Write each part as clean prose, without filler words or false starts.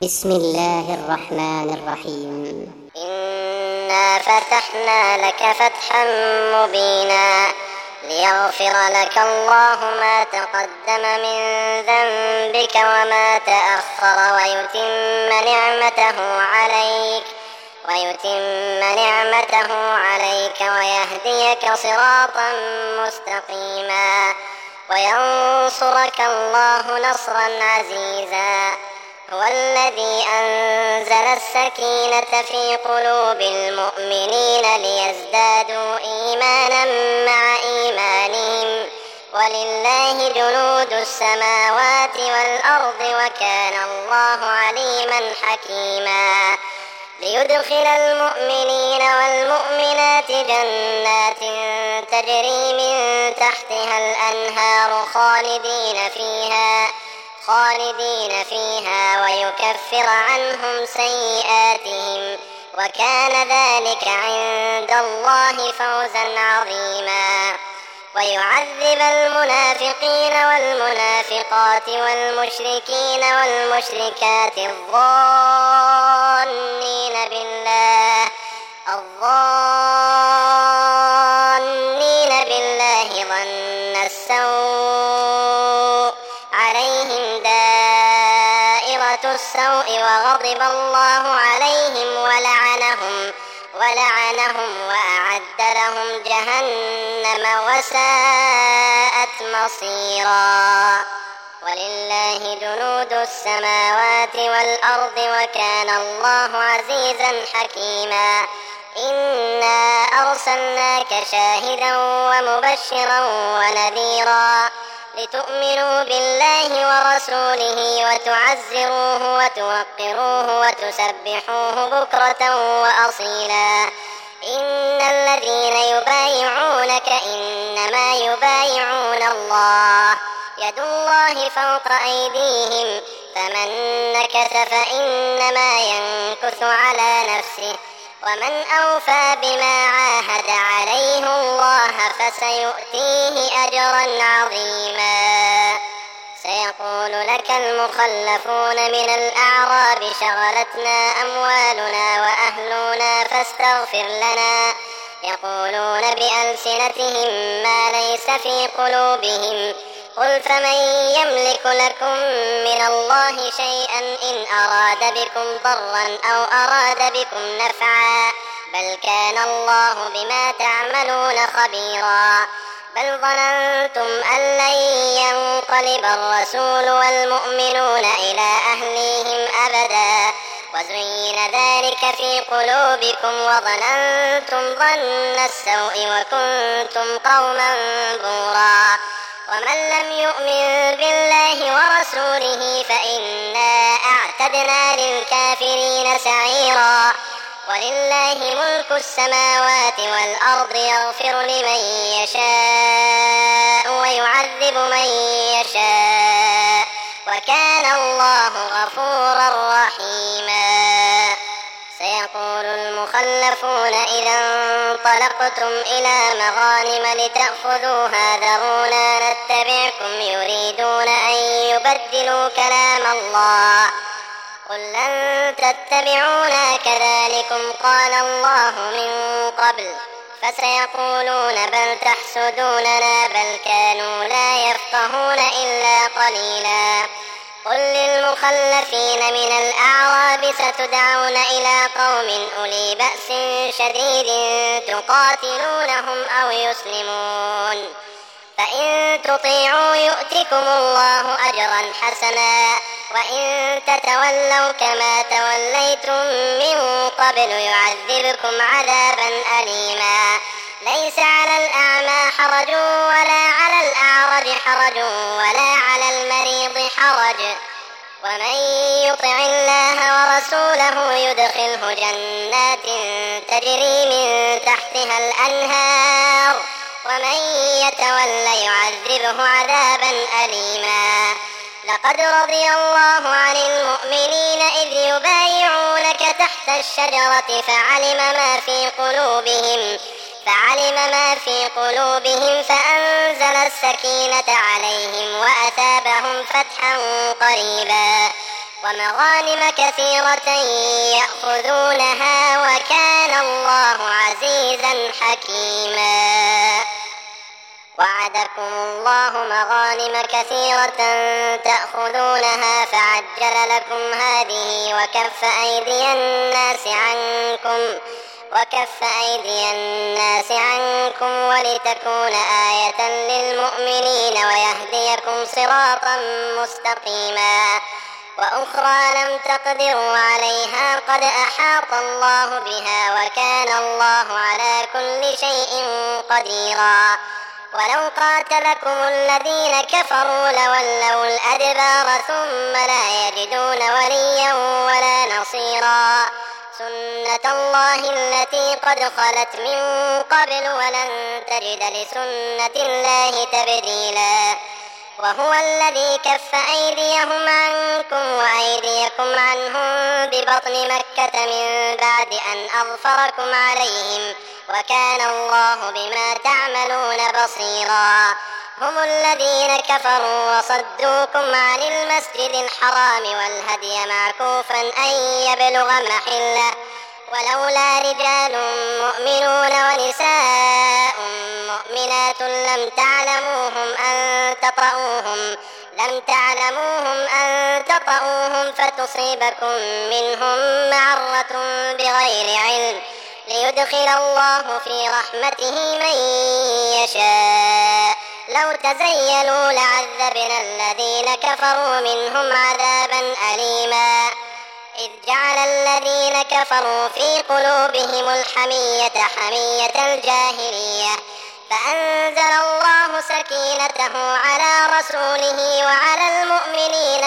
بسم الله الرحمن الرحيم. إنا فتحنا لك فتحا مبينا ليغفر لك الله ما تقدم من ذنبك وما تأخر ويتم نعمته عليك ويهديك صراطا مستقيما وينصرك الله نصرا عزيزا. هو الذي أنزل السكينة في قلوب المؤمنين ليزدادوا إيمانا مع إيمانهم ولله جنود السماوات والأرض وكان الله عليما حكيما. ليدخل المؤمنين والمؤمنات جنات تجري من تحتها الأنهار خالدين فيها ويكفر عنهم سيئاتهم وكان ذلك عند الله فوزا عظيما. ويعذب المنافقين والمنافقات والمشركين والمشركات الظانين بالله ظن السوء عليهم دائرة السوء وغضب الله عليهم ولعنهم وأعد لهم جهنم وساءت مصيرا. ولله جنود السماوات والأرض وكان الله عزيزا حكيما. إنا أرسلناك شاهدا ومبشرا ونذيرا لتؤمنوا بالله ورسوله وتعزروه وتوقروه وتسبحوه بكرة وأصيلا. إن الذين يبايعونك إنما يبايعون الله يد الله فوق أيديهم فمن نكث فإنما ينكث على نفسه ومن أوفى بما عاهد عليه الله فسيؤتيه أجرا عظيما. سيقول لك المخلفون من الأعراب شغلتنا أموالنا وأهلنا فاستغفر لنا يقولون بألسنتهم ما ليس في قلوبهم قل فمن يملك لكم من الله شيئا إن أراد بكم ضرا أو أراد بكم نفعا بل كان الله بما تعملون خبيرا. بل ظننتم أن لن ينقلب الرسول والمؤمنون إلى أهليهم أبدا وزين ذلك في قلوبكم وظننتم ظن السوء وكنتم قوما بورا. ومن لم يؤمن بالله ورسوله فإنا أعتدنا للكافرين سعيرا. ولله ملك السماوات والأرض يغفر لمن يشاء ويعذب من يشاء وكان الله غفورا رحيما. سيقول المخلفون إذا انطلقتم إلى مغانم لتأخذوها ذرونا نتبعكم يريدون أن يبدلوا كلام الله قل لن تتبعونا كذلكم قال الله من قبل فسيقولون بل تحسدوننا بل كانوا لا يفقهون إلا قليلا. قل للمخلفين من الأعراب ستدعون إلى قوم أولي بأس شديد تقاتلونهم أو يسلمون فإن تطيعوا يؤتكم الله أجرا حسنا وإن تتولوا كما توليتم من قبل يعذبكم عذابا أليما. ليس على الأعمى حرج ولا على الأعرج حرج ولا على المريض حرج ومن يطع الله ورسوله يدخله جنات تجري من تحتها الأنهار ومن يتول يعذبه عذابا أليما. لقد رضي الله عن المؤمنين إذ يبايعونك تحت الشجرة فعلم ما في قلوبهم فأنزل السكينة عليهم وأثابهم فتحا قريبا. ومغانم كثيرة يأخذونها وكان الله عزيزا حكيما. وعدكم الله مغانم كثيرة تأخذونها فعجل لكم هذه وكف أيدي الناس عنكم ولتكون آية للمؤمنين ويهديكم صراطا مستقيما. وأخرى لم تقدروا عليها قد أحاط الله بها وكان الله على كل شيء قديرا. ولو قاتلكم الذين كفروا لولوا الأدبار ثم لا يجدون وليا ولا نصيرا. سنة الله التي قد خلت من قبل ولن تجد لسنة الله تبديلا. وهو الذي كف أيديهم عنكم وأيديكم عنهم ببطن مكة من بعد أن أظفركم عليهم وكان الله بما تعملون بصيرا. هم الذين كفروا وصدوكم عن المسجد الحرام والهدي معكوفا أن يبلغ محله ولولا رجال مؤمنون ونساء مؤمنات لم تعلموهم أن تطؤوهم فتصيبكم منهم معرة بغير علم ليدخل الله في رحمته من يشاء. لو تزيلوا لعذبنا الذين كفروا منهم عذابا أليما. إذ جعل الذين كفروا في قلوبهم الحمية حمية الجاهلية فأنزل الله سكينته على رسوله وعلى المؤمنين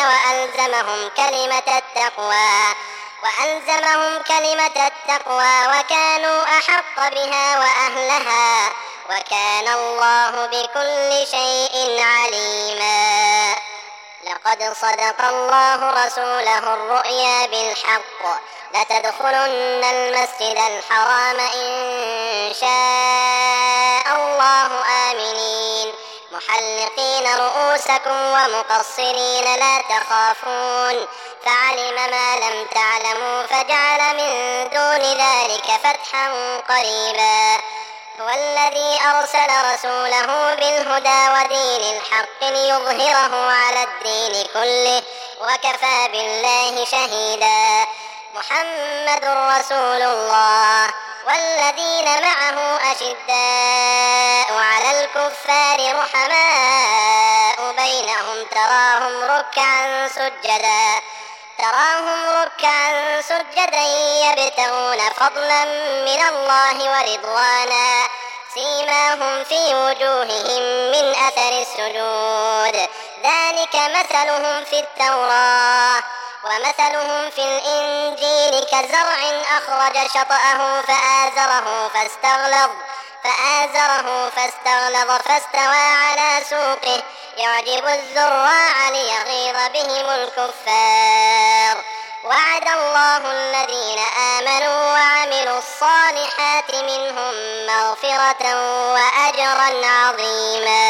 وألزمهم كلمة التقوى وكانوا أحق بها وأهلها وكان الله بكل شيء عليما. لقد صدق الله رسوله الرؤيا بالحق لتدخلن المسجد الحرام إن شاء الله آمنين محلقين رؤوسكم ومقصرين لا تخافون فعلم ما لم تعلموا فجعل من دون ذلك فتحا قريبا. هو الذي أرسل رسوله بالهدى ودين الحق ليظهره على الدين كله وكفى بالله شهيدا. محمد رسول الله والذين معه أشداء على الكفار رحماء بينهم تراهم ركعا سجدا يبتغون فضلا من الله ورضوانا سيماهم في وجوههم من أثر السجود ذلك مثلهم في التوراة ومثلهم في الإنجيل كزرع أخرج شطأه فآزره فاستغلظ فاستوى على سوقه يعجب الزراع ليغيظ بهم الكفار. وعد الله الذين آمنوا وعملوا الصالحات منهم مغفرة وأجرا عظيما.